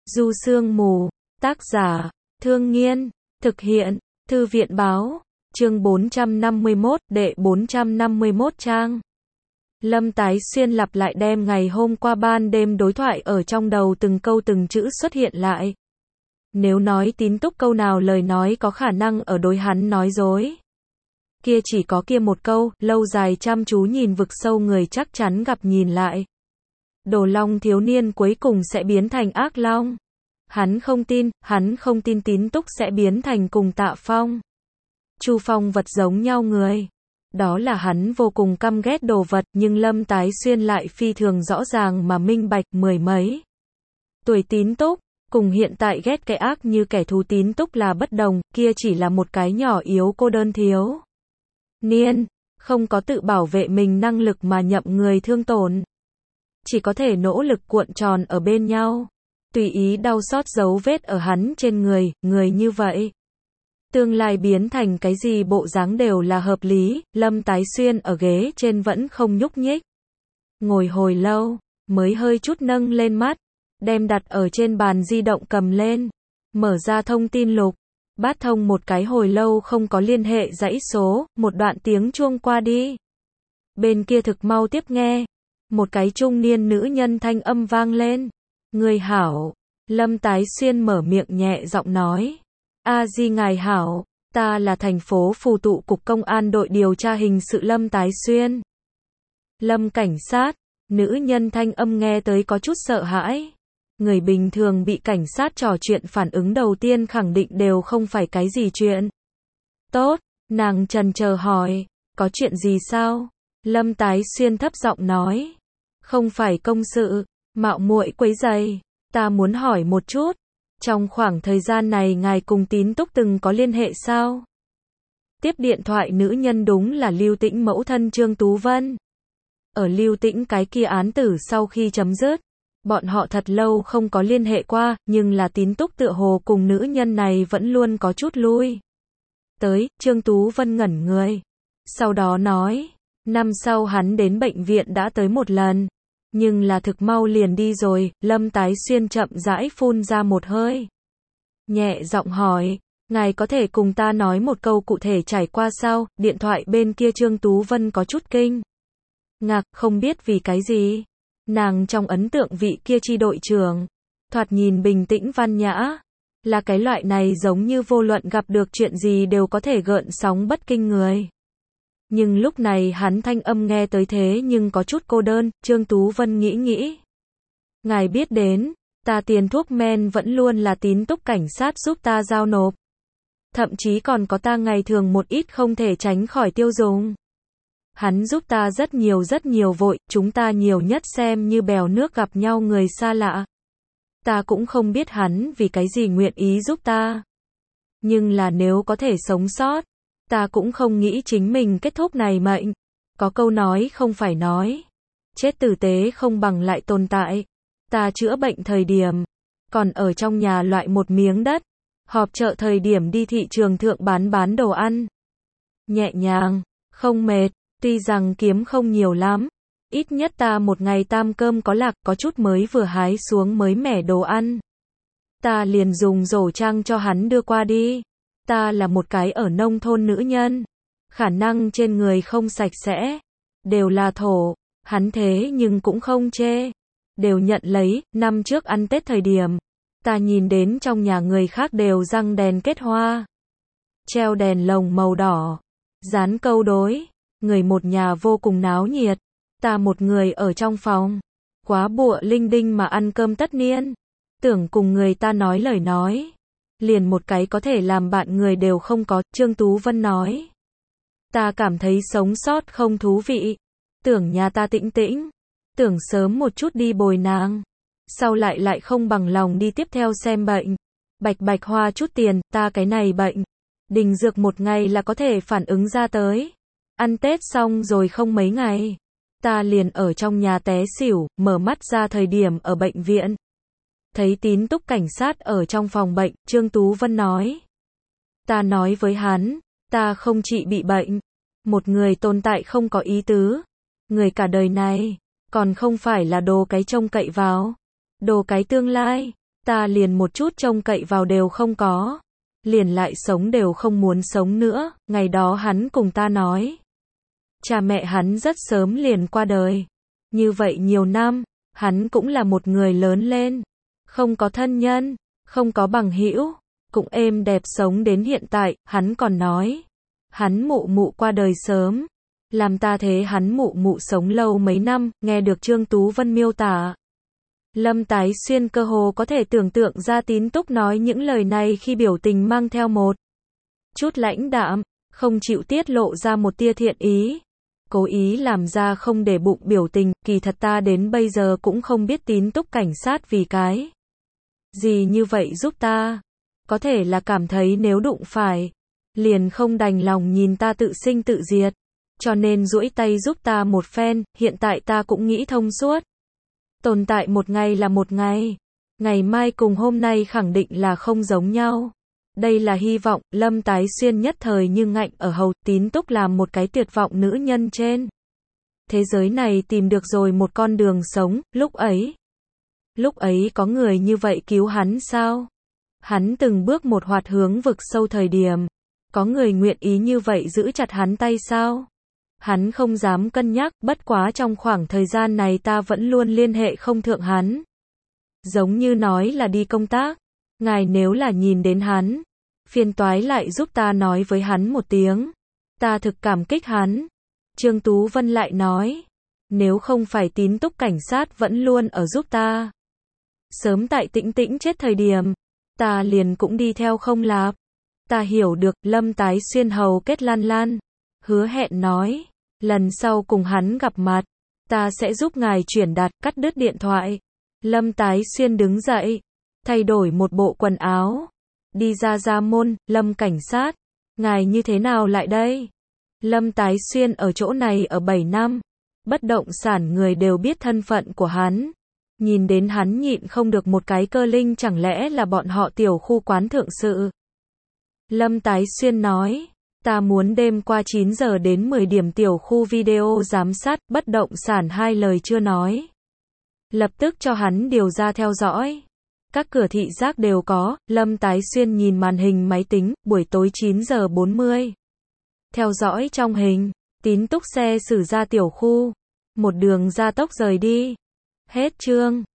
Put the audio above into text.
Du Sương Mù, tác giả, Thương Nghiên, thực hiện, Thư viện Báo, chương 451, đệ 451 trang. Lâm Tái Xuyên lặp lại đem ngày hôm qua ban đêm đối thoại ở trong đầu từng câu từng chữ xuất hiện lại. Nếu nói Tín Túc câu nào lời nói có khả năng ở đối hắn nói dối. Kia chỉ có kia một câu, lâu dài chăm chú nhìn vực sâu người chắc chắn gặp nhìn lại. Đồ Long thiếu niên cuối cùng sẽ biến thành ác long. Hắn không tin Tín Túc sẽ biến thành cùng Tạ Phong. Chu Phong vật giống nhau người. Đó là hắn vô cùng căm ghét đồ vật, nhưng Lâm Tái Xuyên lại phi thường rõ ràng mà minh bạch mười mấy. Tuổi Tín Túc, cùng hiện tại ghét cái ác như kẻ thù Tín Túc là bất đồng, kia chỉ là một cái nhỏ yếu cô đơn thiếu niên, không có tự bảo vệ mình năng lực mà nhậm người thương tổn. Chỉ có thể nỗ lực cuộn tròn ở bên nhau. Tùy ý đau xót dấu vết ở hắn trên người, người như vậy. Tương lai biến thành cái gì bộ dáng đều là hợp lý, Lâm Tái Xuyên ở ghế trên vẫn không nhúc nhích. Ngồi hồi lâu, mới hơi chút nâng lên mắt, đem đặt ở trên bàn di động cầm lên, mở ra thông tin lục, bát thông một cái hồi lâu không có liên hệ dãy số, một đoạn tiếng chuông qua đi. Bên kia thực mau tiếp nghe, một cái trung niên nữ nhân thanh âm vang lên. Người hảo, Lâm Tái Xuyên mở miệng nhẹ giọng nói. A Di ngài hảo, ta là thành phố Phù Tụ Cục Công an đội điều tra hình sự Lâm Tái Xuyên. Lâm cảnh sát, nữ nhân thanh âm nghe tới có chút sợ hãi. Người bình thường bị cảnh sát trò chuyện phản ứng đầu tiên khẳng định đều không phải cái gì chuyện tốt, nàng chần chờ hỏi, có chuyện gì sao? Lâm Tái Xuyên thấp giọng nói, không phải công sự, mạo muội quấy rầy, ta muốn hỏi một chút, trong khoảng thời gian này ngài cùng Tín Túc từng có liên hệ sao? Tiếp điện thoại nữ nhân đúng là Lưu Tĩnh mẫu thân Trương Tú Vân. Ở Lưu Tĩnh cái kia án tử sau khi chấm dứt, bọn họ thật lâu không có liên hệ qua, nhưng là Tín Túc tựa hồ cùng nữ nhân này vẫn luôn có chút lui tới. Trương Tú Vân ngẩn người, sau đó nói, năm sau hắn đến bệnh viện đã tới một lần, nhưng là thực mau liền đi rồi. Lâm Tái Xuyên chậm rãi phun ra một hơi, nhẹ giọng hỏi, ngài có thể cùng ta nói một câu cụ thể trải qua sao? Điện thoại bên kia Trương Tú Vân có chút kinh ngạc, không biết vì cái gì. Nàng trong ấn tượng vị kia chi đội trưởng, thoạt nhìn bình tĩnh văn nhã, là cái loại này giống như vô luận gặp được chuyện gì đều có thể gợn sóng bất kinh người. Nhưng lúc này hắn thanh âm nghe tới thế nhưng có chút cô đơn. Trương Tú Vân nghĩ. Ngài biết đến, ta tiền thuốc men vẫn luôn là Tín Túc cảnh sát giúp ta giao nộp. Thậm chí còn có ta ngày thường một ít không thể tránh khỏi tiêu dùng. Hắn giúp ta rất nhiều vội, chúng ta nhiều nhất xem như bèo nước gặp nhau người xa lạ. Ta cũng không biết hắn vì cái gì nguyện ý giúp ta. Nhưng là nếu có thể sống sót, ta cũng không nghĩ chính mình kết thúc này mệnh. Có câu nói không phải nói, chết tử tế không bằng lại tồn tại. Ta chữa bệnh thời điểm, còn ở trong nhà loại một miếng đất, họp chợ thời điểm đi thị trường thượng bán đồ ăn. Nhẹ nhàng, không mệt, tuy rằng kiếm không nhiều lắm, ít nhất ta một ngày tam cơm có lạc, có chút mới vừa hái xuống mới mẻ đồ ăn. Ta liền dùng rổ trang cho hắn đưa qua đi. Ta là một cái ở nông thôn nữ nhân, khả năng trên người không sạch sẽ, đều là thổ, hắn thế nhưng cũng không chê, đều nhận lấy. Năm trước ăn Tết thời điểm, ta nhìn đến trong nhà người khác đều răng đèn kết hoa, treo đèn lồng màu đỏ, dán câu đối, người một nhà vô cùng náo nhiệt, ta một người ở trong phòng, quá bụa linh đinh mà ăn cơm tất niên, tưởng cùng người ta nói lời nói. Liền một cái có thể làm bạn người đều không có. Trương Tú Vân nói, ta cảm thấy sống sót không thú vị, tưởng nhà ta tĩnh tĩnh, tưởng sớm một chút đi bồi nàng, sau lại không bằng lòng đi tiếp theo xem bệnh, bạch hoa chút tiền. Ta cái này bệnh đình dược một ngày là có thể phản ứng ra tới. Ăn Tết xong rồi không mấy ngày, ta liền ở trong nhà té xỉu, mở mắt ra thời điểm ở bệnh viện. Thấy Tín Túc cảnh sát ở trong phòng bệnh. Trương Tú Vân nói, ta nói với hắn, ta không chỉ bị bệnh, một người tồn tại không có ý tứ, người cả đời này, còn không phải là đồ cái trông cậy vào, đồ cái tương lai, Ta liền một chút trông cậy vào đều không có. Liền lại sống đều không muốn sống nữa, ngày đó hắn cùng ta nói. Cha mẹ hắn rất sớm liền qua đời. Như vậy nhiều năm, hắn cũng là một người lớn lên. Không có thân nhân, không có bằng hữu, cũng êm đẹp sống đến hiện tại, hắn còn nói. Hắn mụ mụ qua đời sớm. Làm ta thế hắn mụ mụ sống lâu mấy năm, nghe được Trương Tú Vân miêu tả. Lâm Tái Xuyên cơ hồ có thể tưởng tượng ra Tín Túc nói những lời này khi biểu tình mang theo một chút lãnh đạm, không chịu tiết lộ ra một tia thiện ý. Cố ý làm ra không để bụng biểu tình, kỳ thật ta đến bây giờ cũng không biết Tín Túc cảnh sát vì cái gì như vậy giúp ta. Có thể là cảm thấy nếu đụng phải, liền không đành lòng nhìn ta tự sinh tự diệt. Cho nên duỗi tay giúp ta một phen, hiện tại ta cũng nghĩ thông suốt. Tồn tại một ngày là một ngày. Ngày mai cùng hôm nay khẳng định là không giống nhau. Đây là hy vọng, Lâm Tái Xuyên nhất thời như ngạnh ở hầu, Tín Túc làm một cái tuyệt vọng nữ nhân trên. Thế giới này tìm được rồi một con đường sống, lúc ấy có người như vậy cứu hắn sao? Hắn từng bước một hoạt hướng vực sâu thời điểm. Có người nguyện ý như vậy giữ chặt hắn tay sao? Hắn không dám cân nhắc, bất quá trong khoảng thời gian này ta vẫn luôn liên hệ không thượng hắn. Giống như nói là đi công tác. Ngài nếu là nhìn đến hắn, phiền toái lại giúp ta nói với hắn một tiếng. Ta thực cảm kích hắn. Trương Tú Vân lại nói. Nếu không phải Tín Túc cảnh sát vẫn luôn ở giúp ta. Sớm tại Tĩnh Tĩnh chết thời điểm, ta liền cũng đi theo không lạp. Ta hiểu được, Lâm Tái Xuyên hầu kết lan lan. Hứa hẹn nói. Lần sau cùng hắn gặp mặt, ta sẽ giúp ngài chuyển đạt, cắt đứt điện thoại. Lâm Tái Xuyên đứng dậy, thay đổi một bộ quần áo, đi ra môn. Lâm cảnh sát, ngài như thế nào lại đây? Lâm Tái Xuyên ở chỗ này ở 7 năm, bất động sản người đều biết thân phận của hắn. Nhìn đến hắn nhịn không được một cái cơ linh, chẳng lẽ là bọn họ tiểu khu quán thượng sự? Lâm Tái Xuyên nói. Ta muốn đêm qua 9 giờ đến 10 điểm tiểu khu video giám sát, bất động sản hai lời chưa nói. Lập tức cho hắn điều ra theo dõi. Các cửa thị giác đều có, Lâm Tái Xuyên nhìn màn hình máy tính, buổi tối 9 giờ 40. Theo dõi trong hình, Tín Túc xe xử ra tiểu khu. Một đường gia tốc rời đi. Hết chương.